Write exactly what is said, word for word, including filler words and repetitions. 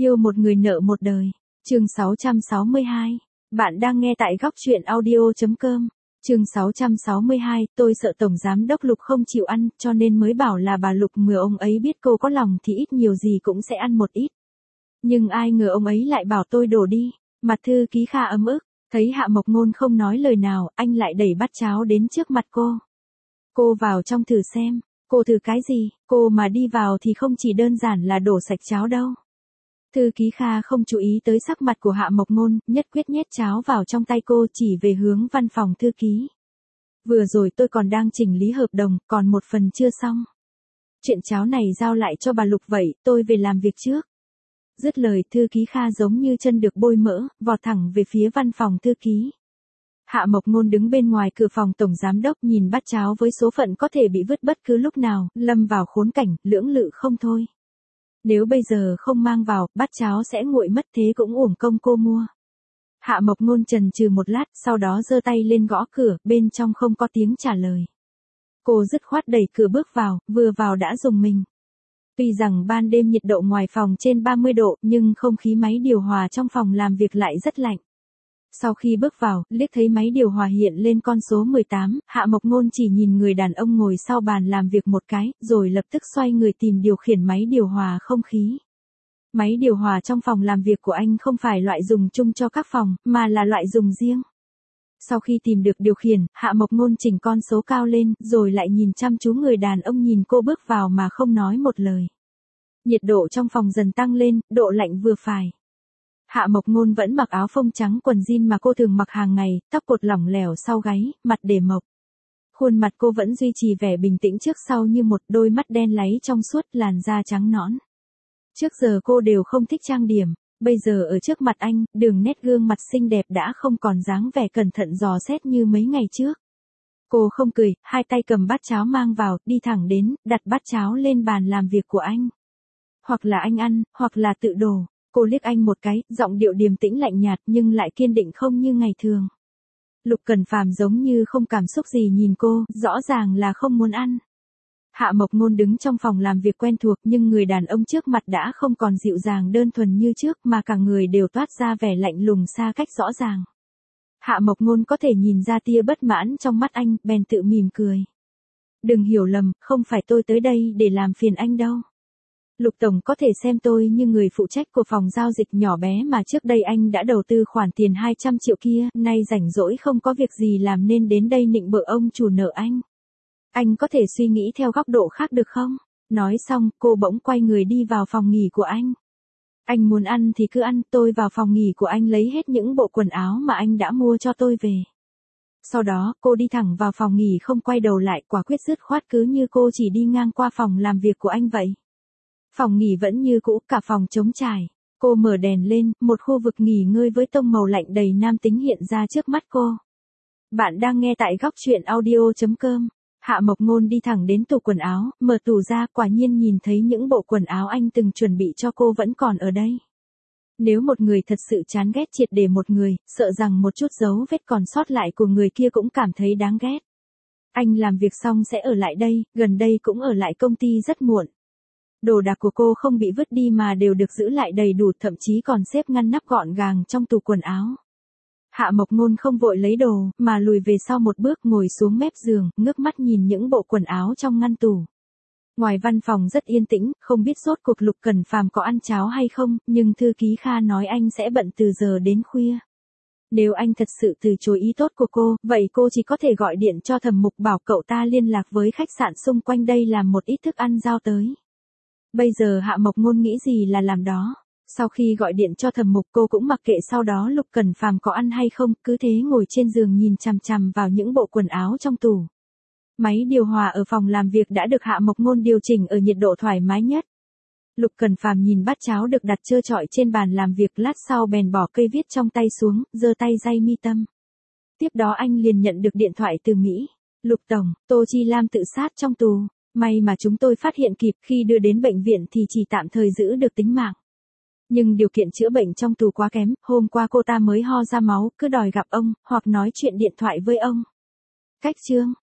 Yêu một người nợ một đời. Chương sáu trăm sáu mươi hai. Bạn đang nghe tại góc truyện audio chấm com. Chương sáu trăm sáu mươi hai, tôi sợ Tổng Giám Đốc Lục không chịu ăn, cho nên mới bảo là bà Lục mừa ông ấy biết cô có lòng thì ít nhiều gì cũng sẽ ăn một ít. Nhưng ai ngờ ông ấy lại bảo tôi đổ đi. Mặt thư ký Kha ấm ức, thấy Hạ Mộc Ngôn không nói lời nào, anh lại đẩy bát cháo đến trước mặt cô. Cô vào trong thử xem. Cô thử cái gì? Cô mà đi vào thì không chỉ đơn giản là đổ sạch cháo đâu. Thư ký Kha không chú ý tới sắc mặt của Hạ Mộc Ngôn, nhất quyết nhét cháo vào trong tay cô, chỉ về hướng văn phòng thư ký. Vừa rồi tôi còn đang chỉnh lý hợp đồng, còn một phần chưa xong. Chuyện cháo này giao lại cho bà Lục vậy, tôi về làm việc trước. Dứt lời, thư ký Kha giống như chân được bôi mỡ, vọt thẳng về phía văn phòng thư ký. Hạ Mộc Ngôn đứng bên ngoài cửa phòng tổng giám đốc, nhìn bát cháo với số phận có thể bị vứt bất cứ lúc nào, lâm vào khốn cảnh, lưỡng lự không thôi. Nếu bây giờ không mang vào, bát cháo sẽ nguội mất, thế cũng uổng công cô mua. Hạ Mộc Ngôn chần chừ một lát, sau đó giơ tay lên gõ cửa, bên trong không có tiếng trả lời. Cô dứt khoát đẩy cửa bước vào, vừa vào đã rùng mình. Tuy rằng ban đêm nhiệt độ ngoài phòng trên ba mươi độ, nhưng không khí máy điều hòa trong phòng làm việc lại rất lạnh. Sau khi bước vào, liếc thấy máy điều hòa hiện lên con số mười tám, Hạ Mộc Ngôn chỉ nhìn người đàn ông ngồi sau bàn làm việc một cái, rồi lập tức xoay người tìm điều khiển máy điều hòa không khí. Máy điều hòa trong phòng làm việc của anh không phải loại dùng chung cho các phòng, mà là loại dùng riêng. Sau khi tìm được điều khiển, Hạ Mộc Ngôn chỉnh con số cao lên, rồi lại nhìn chăm chú người đàn ông nhìn cô bước vào mà không nói một lời. Nhiệt độ trong phòng dần tăng lên, độ lạnh vừa phải. Hạ Mộc Ngôn vẫn mặc áo phông trắng quần jean mà cô thường mặc hàng ngày, tóc cột lỏng lẻo sau gáy, mặt để mộc. Khuôn mặt cô vẫn duy trì vẻ bình tĩnh trước sau như một, đôi mắt đen láy trong suốt, làn da trắng nõn. Trước giờ cô đều không thích trang điểm, bây giờ ở trước mặt anh, đường nét gương mặt xinh đẹp đã không còn dáng vẻ cẩn thận dò xét như mấy ngày trước. Cô không cười, hai tay cầm bát cháo mang vào, đi thẳng đến, đặt bát cháo lên bàn làm việc của anh. Hoặc là anh ăn, hoặc là tự đổ. Cô liếc anh một cái, giọng điệu điềm tĩnh lạnh nhạt nhưng lại kiên định không như ngày thường. Lục Cần Phàm giống như không cảm xúc gì nhìn cô, rõ ràng là không muốn ăn. Hạ Mộc Ngôn đứng trong phòng làm việc quen thuộc, nhưng người đàn ông trước mặt đã không còn dịu dàng đơn thuần như trước, mà cả người đều toát ra vẻ lạnh lùng xa cách rõ ràng. Hạ Mộc Ngôn có thể nhìn ra tia bất mãn trong mắt anh, bèn tự mỉm cười. Đừng hiểu lầm, không phải tôi tới đây để làm phiền anh đâu. Lục Tổng có thể xem tôi như người phụ trách của phòng giao dịch nhỏ bé mà trước đây anh đã đầu tư khoản tiền hai trăm triệu kia, nay rảnh rỗi không có việc gì làm nên đến đây nịnh bợ ông chủ nợ anh. Anh có thể suy nghĩ theo góc độ khác được không? Nói xong, cô bỗng quay người đi vào phòng nghỉ của anh. Anh muốn ăn thì cứ ăn, tôi vào phòng nghỉ của anh lấy hết những bộ quần áo mà anh đã mua cho tôi về. Sau đó, cô đi thẳng vào phòng nghỉ không quay đầu lại, quả quyết dứt khoát cứ như cô chỉ đi ngang qua phòng làm việc của anh vậy. Phòng nghỉ vẫn như cũ, cả phòng trống trải. Cô mở đèn lên, một khu vực nghỉ ngơi với tông màu lạnh đầy nam tính hiện ra trước mắt cô. Bạn đang nghe tại góc truyện audio chấm com. Hạ Mộc Ngôn đi thẳng đến tủ quần áo, mở tủ ra, quả nhiên nhìn thấy những bộ quần áo anh từng chuẩn bị cho cô vẫn còn ở đây. Nếu một người thật sự chán ghét triệt để một người, sợ rằng một chút dấu vết còn sót lại của người kia cũng cảm thấy đáng ghét. Anh làm việc xong sẽ ở lại đây, gần đây cũng ở lại công ty rất muộn. Đồ đạc của cô không bị vứt đi mà đều được giữ lại đầy đủ, thậm chí còn xếp ngăn nắp gọn gàng trong tủ quần áo. Hạ Mộc Ngôn không vội lấy đồ, mà lùi về sau một bước, ngồi xuống mép giường, ngước mắt nhìn những bộ quần áo trong ngăn tủ. Ngoài văn phòng rất yên tĩnh, không biết rốt cuộc Lục Cần Phàm có ăn cháo hay không, nhưng thư ký Kha nói anh sẽ bận từ giờ đến khuya. Nếu anh thật sự từ chối ý tốt của cô, vậy cô chỉ có thể gọi điện cho Thẩm Mục bảo cậu ta liên lạc với khách sạn xung quanh đây làm một ít thức ăn giao tới. Bây giờ Hạ Mộc Ngôn nghĩ gì là làm đó. Sau khi gọi điện cho Thẩm Mục, cô cũng mặc kệ sau đó Lục Cần Phàm có ăn hay không, cứ thế ngồi trên giường nhìn chằm chằm vào những bộ quần áo trong tủ. Máy điều hòa ở phòng làm việc đã được Hạ Mộc Ngôn điều chỉnh ở nhiệt độ thoải mái nhất. Lục Cần Phàm nhìn bát cháo được đặt trơ trọi trên bàn làm việc, lát sau bèn bỏ cây viết trong tay xuống, giơ tay day mi tâm. Tiếp đó anh liền nhận được điện thoại từ Mỹ. Lục Tổng, Tô Chi Lam tự sát trong tù. May mà chúng tôi phát hiện kịp, khi đưa đến bệnh viện thì chỉ tạm thời giữ được tính mạng. Nhưng điều kiện chữa bệnh trong tù quá kém, hôm qua cô ta mới ho ra máu, cứ đòi gặp ông, hoặc nói chuyện điện thoại với ông. Cách chương,